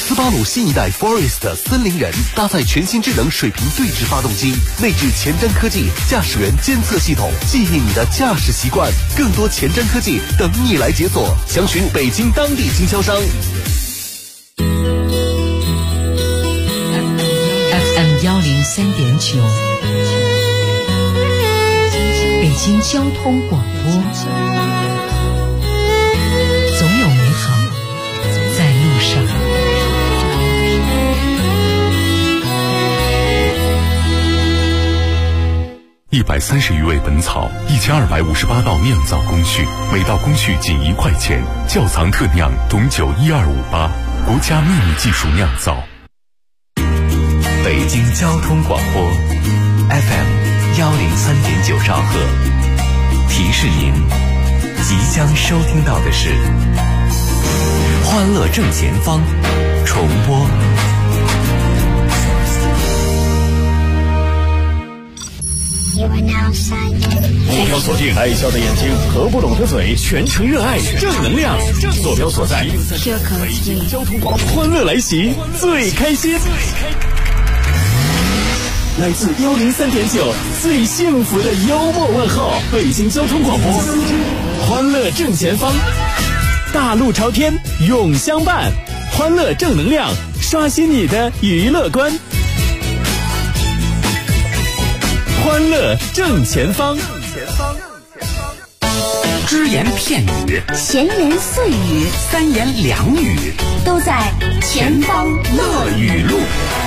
斯巴鲁新一代 Forest 森林人搭载全新智能水平对置发动机，内置前瞻科技驾驶员监测系统，记忆你的驾驶习惯。更多前瞻科技等你来解锁，详询北京当地经销商。 FM 103.9，北京交通广播，总有美好在路上。 130余味本草，1258道酿造工序，每道工序仅1块钱。窖藏特酿董酒12588，国家秘密技术酿造。 北京交通广播 FM 103.9兆赫，提示您即将收听到的是《欢乐正前方》重播。 坐标锁定爱笑的眼睛和不懂的嘴，全程热爱正能量。坐标所在北京交通广播，欢乐来袭，最开心。来自103.9最幸福的幽默问候，北京交通广播，欢乐正前方，大路朝天永相伴，欢乐正能量，刷新你的娱乐观。欢乐正前方， 只言片语， 闲言碎语， 三言两语， 都在前方乐语录。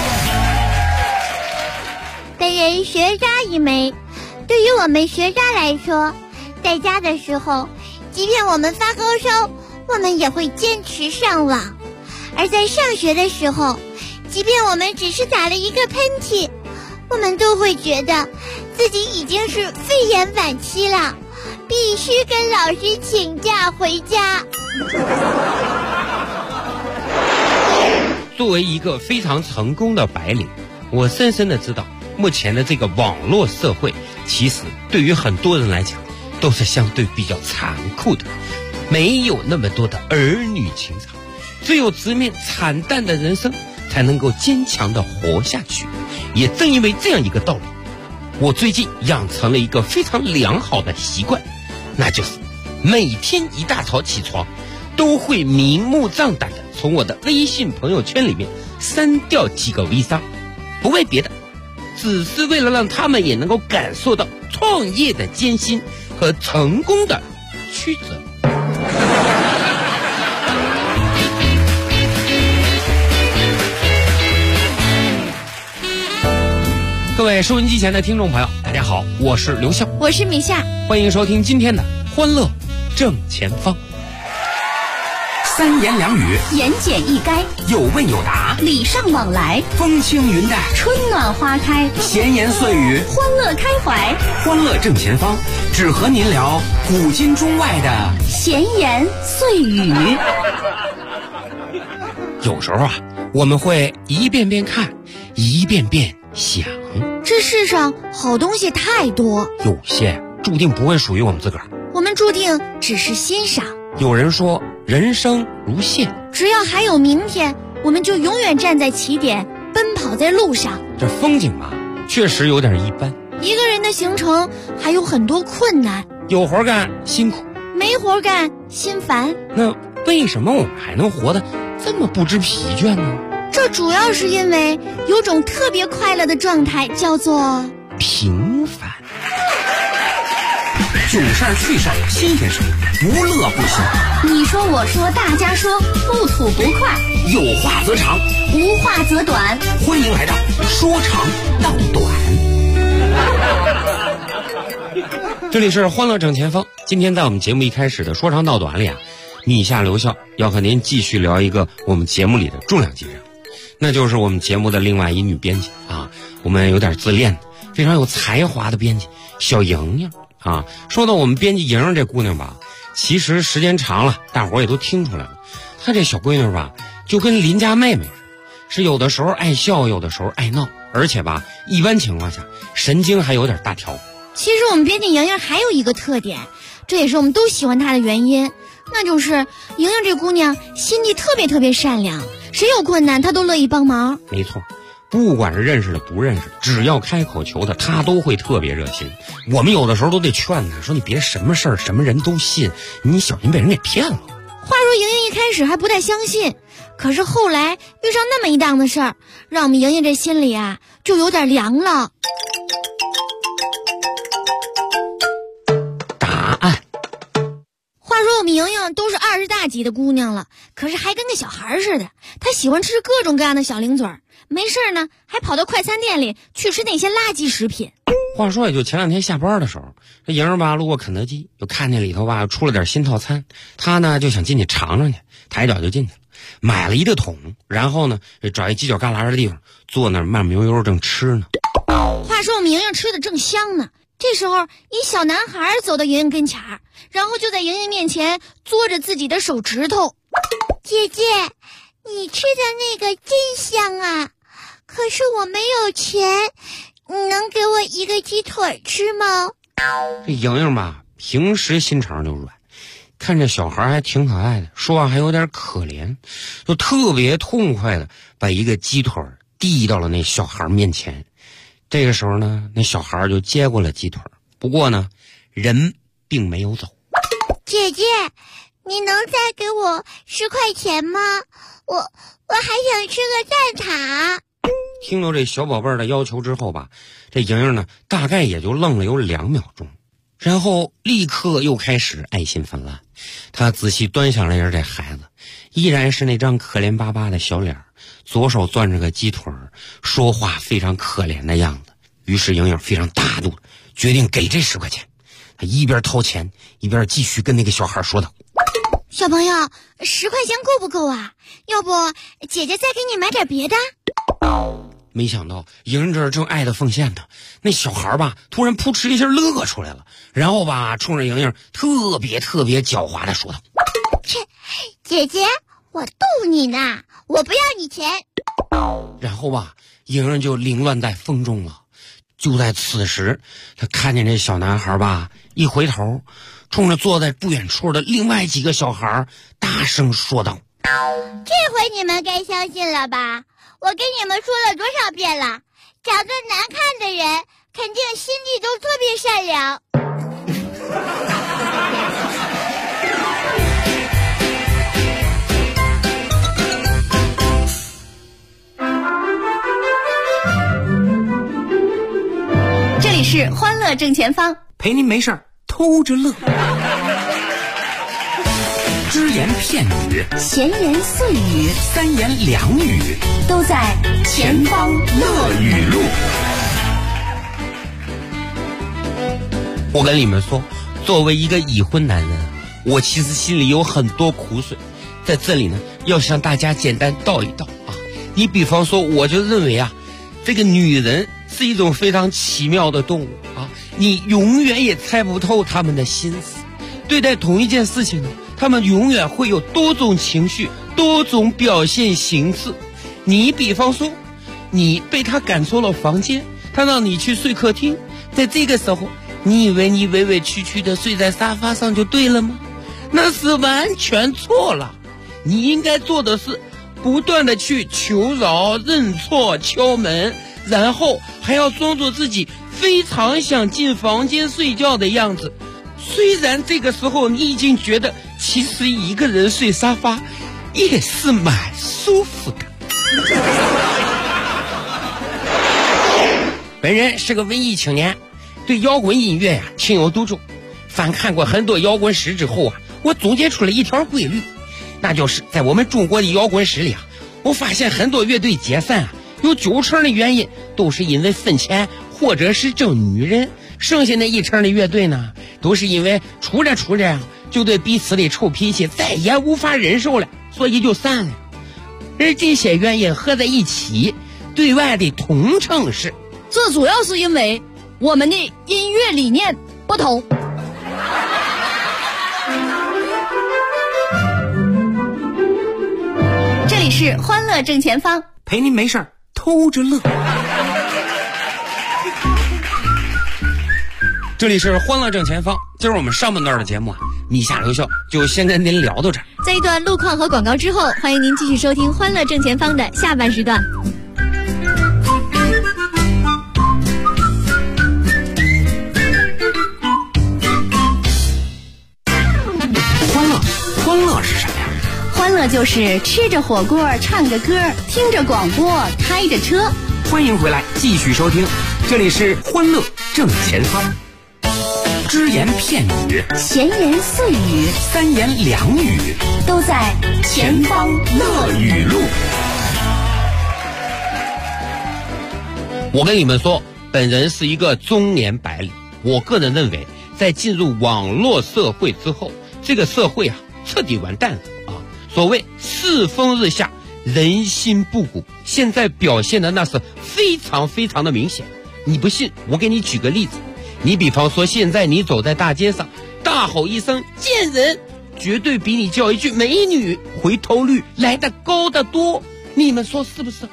本人学渣一枚，对于我们学渣来说，在家的时候，即便我们发高烧，我们也会坚持上网；而在上学的时候，即便我们只是打了一个喷嚏，我们都会觉得自己已经是肺炎晚期了，必须跟老师请假回家。 作为一个非常成功的白领，我深深的知道，目前的这个网络社会，其实对于很多人来讲，都是相对比较残酷的，没有那么多的儿女情长，只有直面惨淡的人生，才能够坚强的活下去。也正因为这样一个道理，我最近养成了一个非常良好的习惯，那就是每天一大早起床，都会明目张胆的从我的微信朋友圈里面删掉几个微商，不为别的，只是为了让他们也能够感受到创业的艰辛和成功的曲折。各位收音机前的听众朋友，大家好，我是刘笑， 我是米夏， 欢迎收听今天的欢乐正前方。 三言两语， 言简意赅， 有问有答， 礼尚往来， 风轻云淡， 春暖花开， 闲言碎语， 欢乐开怀。 欢乐正前方，只和您聊古今中外的闲言碎语。 有时候啊，我们会一遍遍看，一遍遍想， 这世上好东西太多， 有些注定不会属于我们自个儿， 我们注定只是欣赏。 有人说人生如线， 只要还有明天，我们就永远站在起点，奔跑在路上。 这风景嘛，确实有点一般。 一个人的行程还有很多困难， 有活干辛苦， 没活干心烦。 那为什么我们还能活得这么不知疲倦呢？ 这主要是因为有种特别快乐的状态，叫做平凡。 囧事儿趣事儿新鲜事儿，不乐不行。 你说我说大家说，不吐不快， 有话则长， 无话则短。 欢迎来到说长道短。 这里是欢乐正前方。今天在我们节目一开始的说长道短里啊，米夏留校要和您继续聊一个我们节目里的重量级人物，那就是我们节目的另外一女编辑啊，我们有点自恋的非常有才华的编辑小莹莹啊。说到我们编辑莹莹这姑娘吧，其实时间长了大伙儿也都听出来了，她这小闺女吧就跟邻家妹妹似的，是有的时候爱笑，有的时候爱闹，而且吧一般情况下神经还有点大条。 其实我们编辑莹莹还有一个特点，这也是我们都喜欢她的原因，那就是莹莹这姑娘心地特别善良， 谁有困难他都乐意帮忙。 没错，不管是认识的不认识，只要开口求他都会特别热心。我们有的时候都得劝他，说你别什么事儿什么人都信，你小心被人给骗了。 话说莹莹一开始还不太相信，可是后来遇上那么一档子事儿，让我们莹莹这心里啊就有点凉了。 答案。 话说我们莹莹都是20大几的姑娘了，可是还跟个小孩似的，她喜欢吃各种各样的小零嘴儿，没事呢还跑到快餐店里去吃那些垃圾食品。 话说也就前2天下班的时候，这莹儿吧路过肯德基，就看见里头吧出了点新套餐，她呢就想进去尝尝去，抬脚就进去了，买了一个桶，然后呢找一犄角旮旯的地方坐那儿慢慢悠悠正吃呢。 话说我们莹莹吃的正香呢，这时候一小男孩走到莹莹跟前儿，然后就在莹莹面前嘬着自己的手指头。姐姐，你吃的那个真香啊，可是我没有钱，你能给我一个鸡腿吃吗？ 这莹莹吧平时心肠就软，看这小孩还挺可爱的，说话还有点可怜，就特别痛快的把一个鸡腿递到了那小孩面前。这个时候呢，那小孩就接过了鸡腿，不过呢人并没有走。 姐姐，你能再给我10块钱吗？我还想吃个蛋挞。 听到这小宝贝儿的要求之后吧，这莹莹呢大概也就愣了有2秒钟，然后立刻又开始爱心泛滥。她仔细端详了一下这孩子，依然是那张可怜巴巴的小脸，左手攥着个鸡腿，说话非常可怜的样子。于是莹莹非常大度，决定给这10块钱。她一边掏钱一边继续跟那个小孩说道： 小朋友，10块钱够不够啊？要不姐姐再给你买点别的。 没想到莹莹这儿正爱的奉献呢，那小孩吧突然扑哧一下乐出来了，然后吧冲着莹莹特别狡猾的说道： 切，姐姐，我逗你呢，我不要你钱。 然后吧莹莹就凌乱在风中了。就在此时，她看见这小男孩吧一回头，冲着坐在不远处的另外几个小孩大声说道： 这回你们该相信了吧？我跟你们说了多少遍了，长得难看的人肯定心地都特别善良。 这里是欢乐正前方， 陪您没事儿偷着乐。只言片语， 闲言碎语， 三言两语， 都在前方乐语录。 我跟你们说，作为一个已婚男人，我其实心里有很多苦水，在这里呢要向大家简单道一道啊。你比方说，我就认为啊，这个女人是一种非常奇妙的动物啊，你永远也猜不透她们的心思。对待同一件事情呢，她们永远会有多种情绪，多种表现形式。你比方说，你被她赶出了房间，她让你去睡客厅，在这个时候，你以为你委委屈屈的睡在沙发上就对了吗？那是完全错了。你应该做的是不断的去求饶、认错、敲门，然后还要装作自己非常想进房间睡觉的样子。虽然这个时候你已经觉得其实一个人睡沙发也是蛮舒服的。本人是个文艺青年，对摇滚音乐情有独钟。翻看过很多摇滚史之后我总结出了一条规律，那就是在我们中国的摇滚史里我发现很多乐队解散有90%的原因都是因为分钱或者是争女人，剩下那1%的乐队呢，都是因为处着就对彼此的臭脾气再也无法忍受了，所以就散了。而这些原因合在一起，对外的统称是， 这主要是因为我们的音乐理念不同。这里是欢乐正前方， 陪您没事儿偷着乐。 这里是欢乐正前方，今儿我们上半段的节目米下留校就先跟您聊到这儿。 在一段路况和广告之后，欢迎您继续收听欢乐正前方的下半时段。 欢乐是什么呀？ 欢乐就是吃着火锅，唱着歌，听着广播，开着车。 欢迎回来，继续收听，这里是欢乐正前方。只言片语， 闲言碎语， 三言两语， 都在前方乐语录。 我跟你们说，本人是一个中年白领。我个人认为，在进入网络社会之后，这个社会彻底完蛋了啊！所谓世风日下，人心不古，现在表现的那是非常非常的明显。你不信，我给你举个例子。你比方说，现在你走在大街上，大吼一声贱人，绝对比你叫一句美女回头率来得高得多。你们说是不是？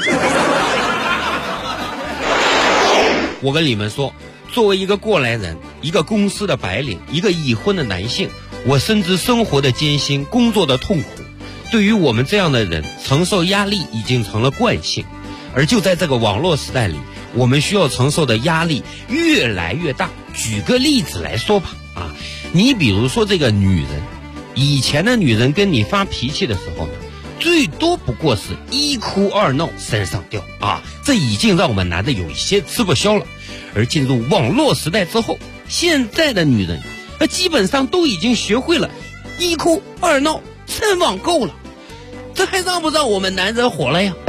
我跟你们说，作为一个过来人，一个公司的白领，一个已婚的男性，我深知生活的艰辛，工作的痛苦。对于我们这样的人，承受压力已经成了惯性。而就在这个网络时代里，我们需要承受的压力越来越大。举个例子来说吧，你比如说这个女人，以前的女人跟你发脾气的时候呢，最多不过是一哭二闹三上吊这已经让我们男的有一些吃不消了。而进入网络时代之后，现在的女人基本上都已经学会了一哭二闹三网购了，这还让不让我们男人火了呀？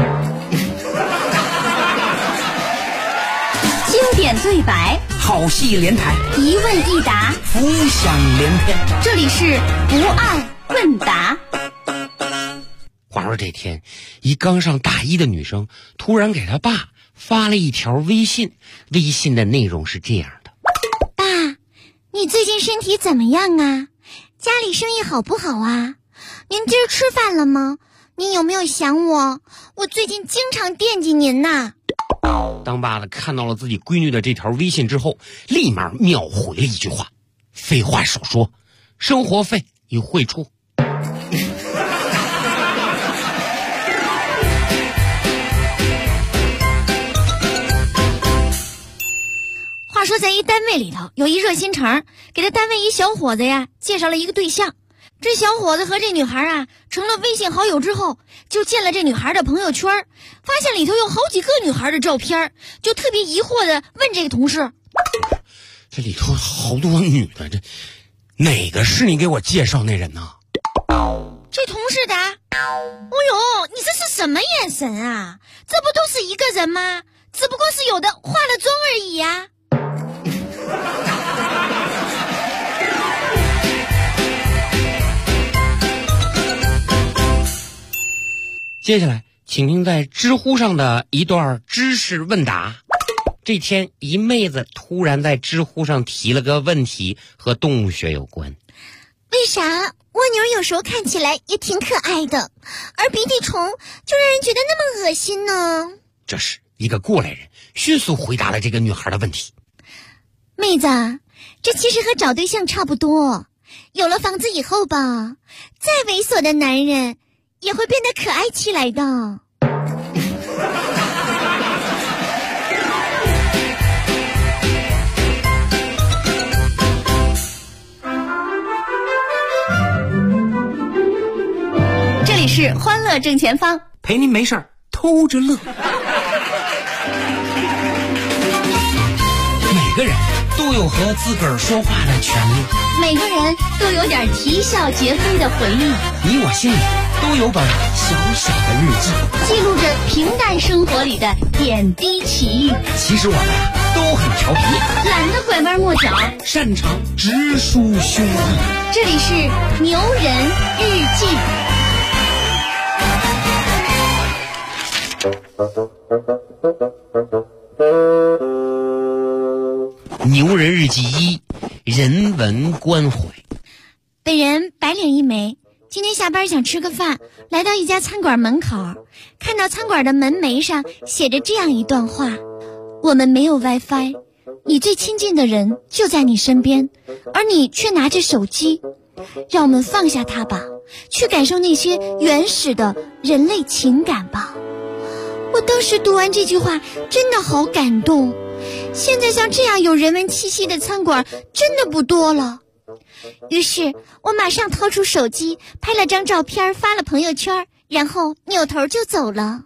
经典对白， 好戏连台， 一问一答， 浮想联翩。 这里是不爱问答。 话说这天，一刚上大一的女生突然给她爸发了一条微信，微信的内容是这样的： 爸，你最近身体怎么样啊？家里生意好不好啊？您今儿吃饭了吗？您有没有想我？我最近经常惦记您呐。 当爸的看到了自己闺女的这条微信之后，立马秒回了一句话：废话少说，生活费已汇出。 话说在一单位里头，有一热心肠，给他单位一小伙子介绍了一个对象。这小伙子和这女孩成了微信好友之后，就进了这女孩的朋友圈，发现里头有好几个女孩的照片，就特别疑惑的问这个同事： 这里头好多女的，这哪个是你给我介绍那人呢？ 这同事答：哦呦，你这是什么眼神啊？这不都是一个人吗？只不过是有的化了妆而已呀。 接下来请听在知乎上的一段知识问答。这天一妹子突然在知乎上提了个问题，和动物学有关。 为啥蜗牛有时候看起来也挺可爱的，而鼻涕虫就让人觉得那么恶心呢？ 这时一个过来人迅速回答了这个女孩的问题。 妹子，这其实和找对象差不多，有了房子以后吧，再猥琐的男人也会变得可爱起来的。 这里是欢乐正前方， 陪您没事儿偷着乐。 每个人都有和自个儿说话的权利， 每个人都有点啼笑皆非的回忆， 你我心里都有本小小的日记， 记录着平淡生活里的点滴奇遇。 其实我们都很调皮， 懒得拐弯抹角， 擅长直抒胸臆。 这里是牛人日记。 牛人日记1，人文关怀。 本人白领一枚，今天下班想吃个饭，来到一家餐馆门口，看到餐馆的门楣上写着这样一段话：我们没有 WiFi， 你最亲近的人就在你身边，而你却拿着手机。让我们放下它吧，去感受那些原始的人类情感吧。我当时读完这句话真的好感动，现在像这样有人文气息的餐馆真的不多了。于是我马上掏出手机拍了张照片发了朋友圈，然后扭头就走了。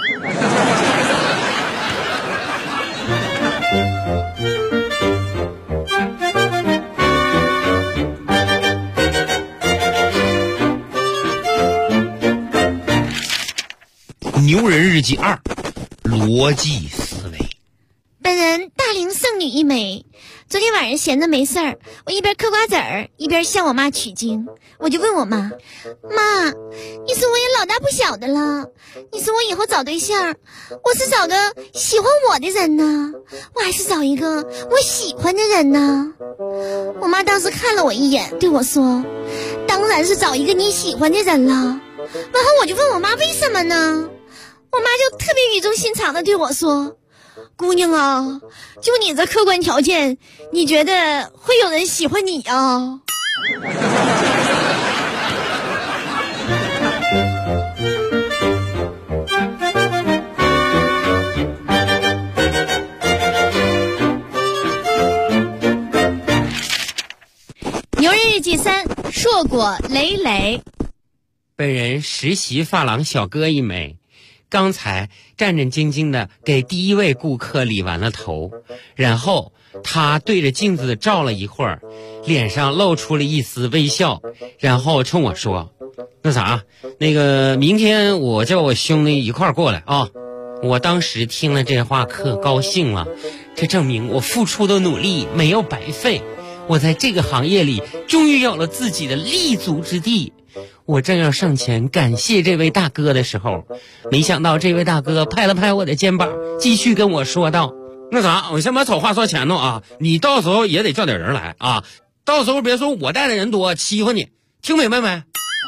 牛人日记2，逻辑思维。 本人大龄剩女一枚，昨天晚上闲得没事儿，我一边嗑瓜子儿一边向我妈取经。我就问我妈，妈，你说我也老大不小的了，你说我以后找对象，我是找个喜欢我的人呢，我还是找一个我喜欢的人呢？我妈当时看了我一眼，对我说，当然是找一个你喜欢的人了。然后我就问我妈为什么呢？我妈就特别语重心长的对我说，姑娘啊，就你这客观条件，你觉得会有人喜欢你啊？牛人日记3，硕果累累。 本人实习发廊小哥一枚，刚才战战兢兢地给第一位顾客理完了头，然后他对着镜子照了一会儿，脸上露出了一丝微笑，然后冲我说，那啥，那个明天我叫我兄弟一块儿过来啊。我当时听了这话可高兴了，这证明我付出的努力没有白费，我在这个行业里终于有了自己的立足之地。我正要上前感谢这位大哥的时候，没想到这位大哥拍了拍我的肩膀，继续跟我说道，那啥，我先把丑话说前头啊，你到时候也得叫点人来啊，到时候别说我带的人多欺负你，听明白没？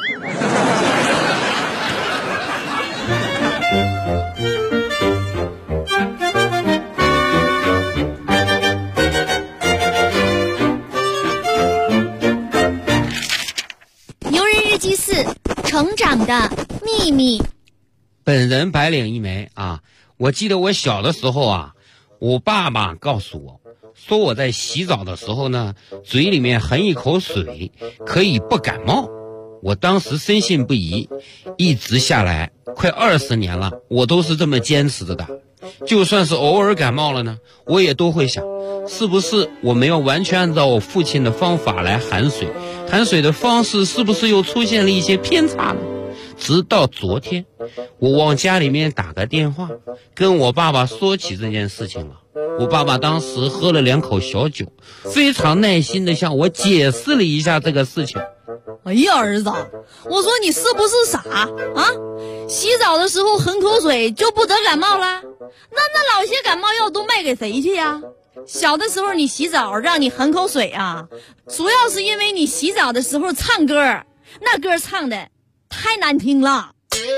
成长的秘密。 本人白领一枚啊，我记得我小的时候啊，我爸爸告诉我说，我在洗澡的时候呢，嘴里面含一口水可以不感冒。我当时深信不疑，一直下来快20年了，我都是这么坚持着的。就算是偶尔感冒了呢，我也都会想，是不是我没有完全按照我父亲的方法来含水，含水的方式是不是又出现了一些偏差呢？直到昨天，我往家里面打个电话，跟我爸爸说起这件事情了。我爸爸当时喝了2口小酒，非常耐心地向我解释了一下这个事情。 哎呀，儿子，我说你是不是傻啊？洗澡的时候含口水就不得感冒了？那老些感冒药都卖给谁去呀？小的时候你洗澡让你含口水啊，主要是因为你洗澡的时候唱歌，那歌唱的太难听了。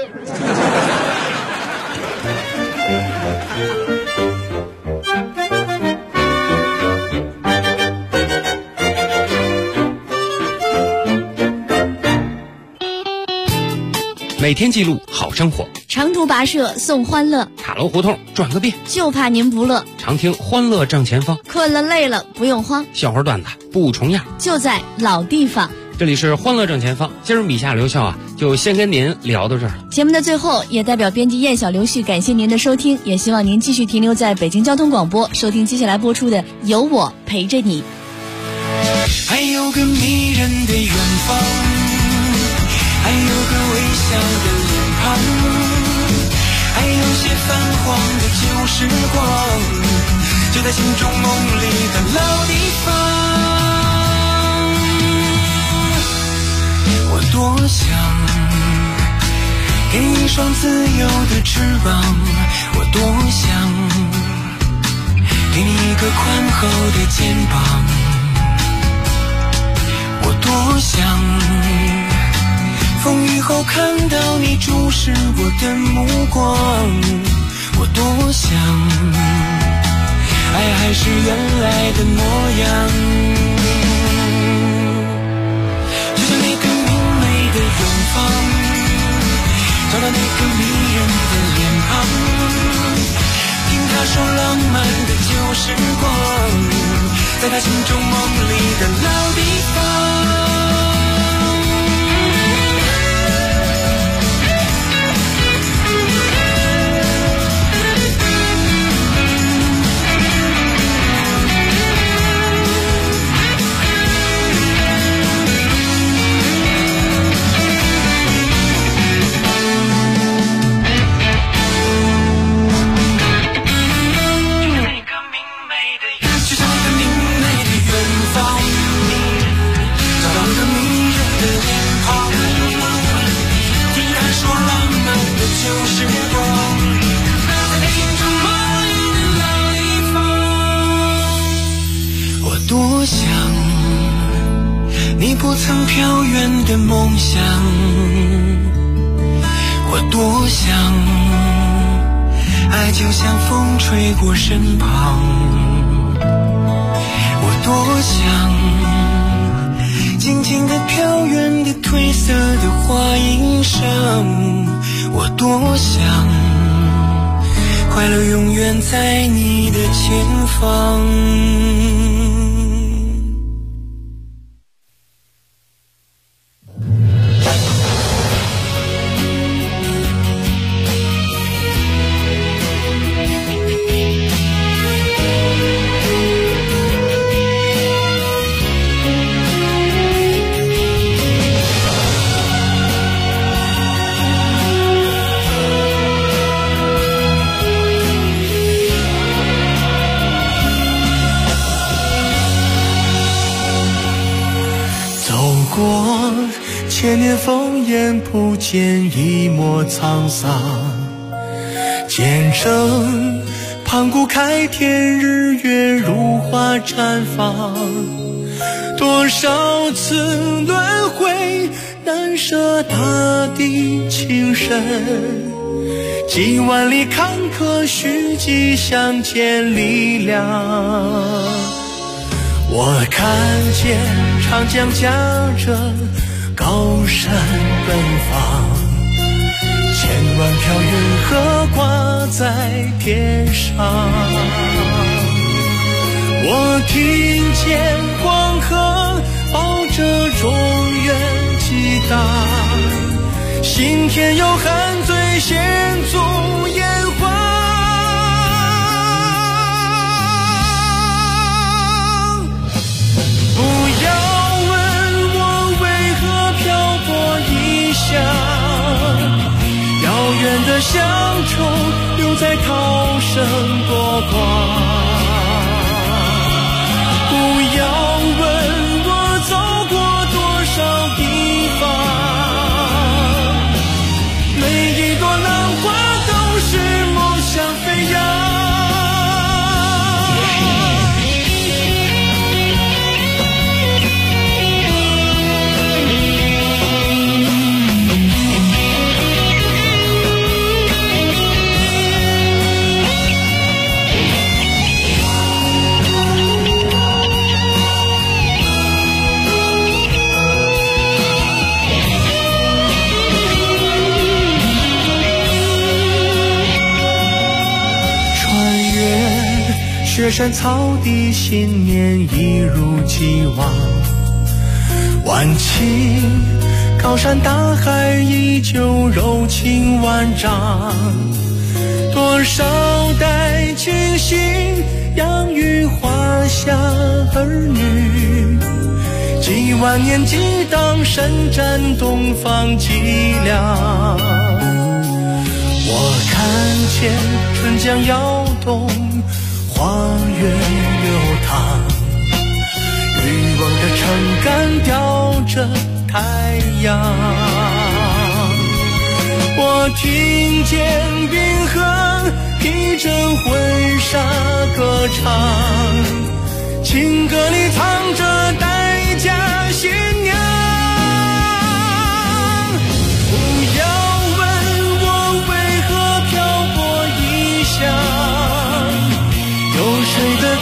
每天记录好生活， 长途跋涉送欢乐， 塔楼胡同转个遍， 就怕您不乐。 常听欢乐正前方， 困了累了不用慌， 笑话段子不重样， 就在老地方。 这里是欢乐正前方，今儿米夏刘笑啊，就先跟您聊到这儿。 节目的最后，也代表编辑燕小刘旭感谢您的收听，也希望您继续停留在北京交通广播，收听接下来播出的《有我陪着你》。 还有个迷人的远方，还有个微笑的脸庞，还有些泛黄的旧时光，就在心中梦里的老地方。我多想给你一双自由的翅膀，我多想给你一个宽厚的肩膀，我多想风雨后看到你注视我的目光，我多想爱还是原来的模样。就像那个明媚的远方，找到那个迷人的脸庞，听他说浪漫的旧时光，在他心中梦里的老地方。多想你不曾飘远的梦想，我多想爱就像风吹过身旁，我多想静静地飘远的褪色的花音声，我多想快乐永远在你的前方。 千年烽烟不见一抹沧桑，见证盘古开天，日月如花绽放。多少次轮回，难舍大地情深，几万里坎坷，虚迹相见力量。我看见长江夹着高山奔放，千万条云河挂在天上。我听见黄河抱着中原激荡，心田有汉醉献足炎黄。不要问我为何漂泊异乡，遥远的乡愁留在涛声波光。不要问我走过多少地方，每一朵浪花都是梦想飞扬。雪山草地，信念一如既往。万顷高山大海，依旧柔情万丈。多少代亲信养育华夏儿女，几万年激荡，伸展东方脊梁。我看见春江摇动，花园流淌，渔翁的撑杆吊着太阳。我听见冰河披着婚纱歌唱，情歌里藏着待嫁新娘。不要问我为何漂泊异乡，有谁的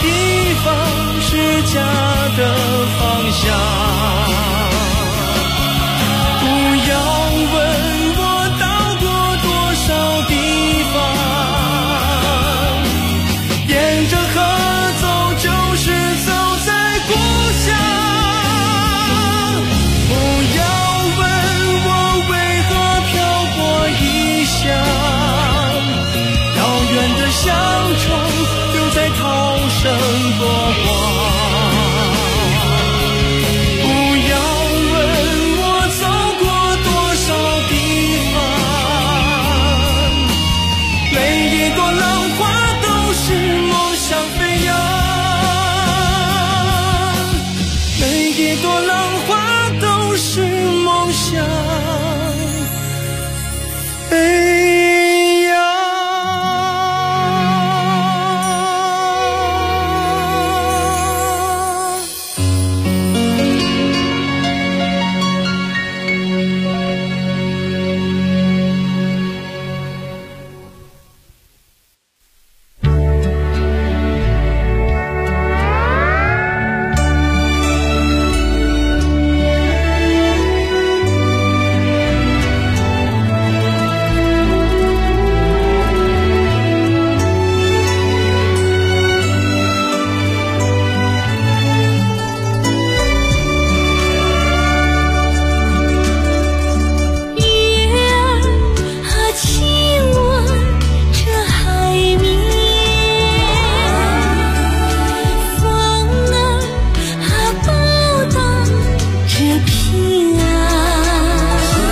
相冲，留在涛声过往。不要问我走过多少地方，每一朵浪花都是梦想飞扬，每一朵浪花都是梦想飞扬。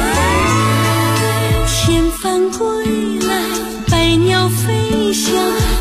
归来，百鸟飞翔。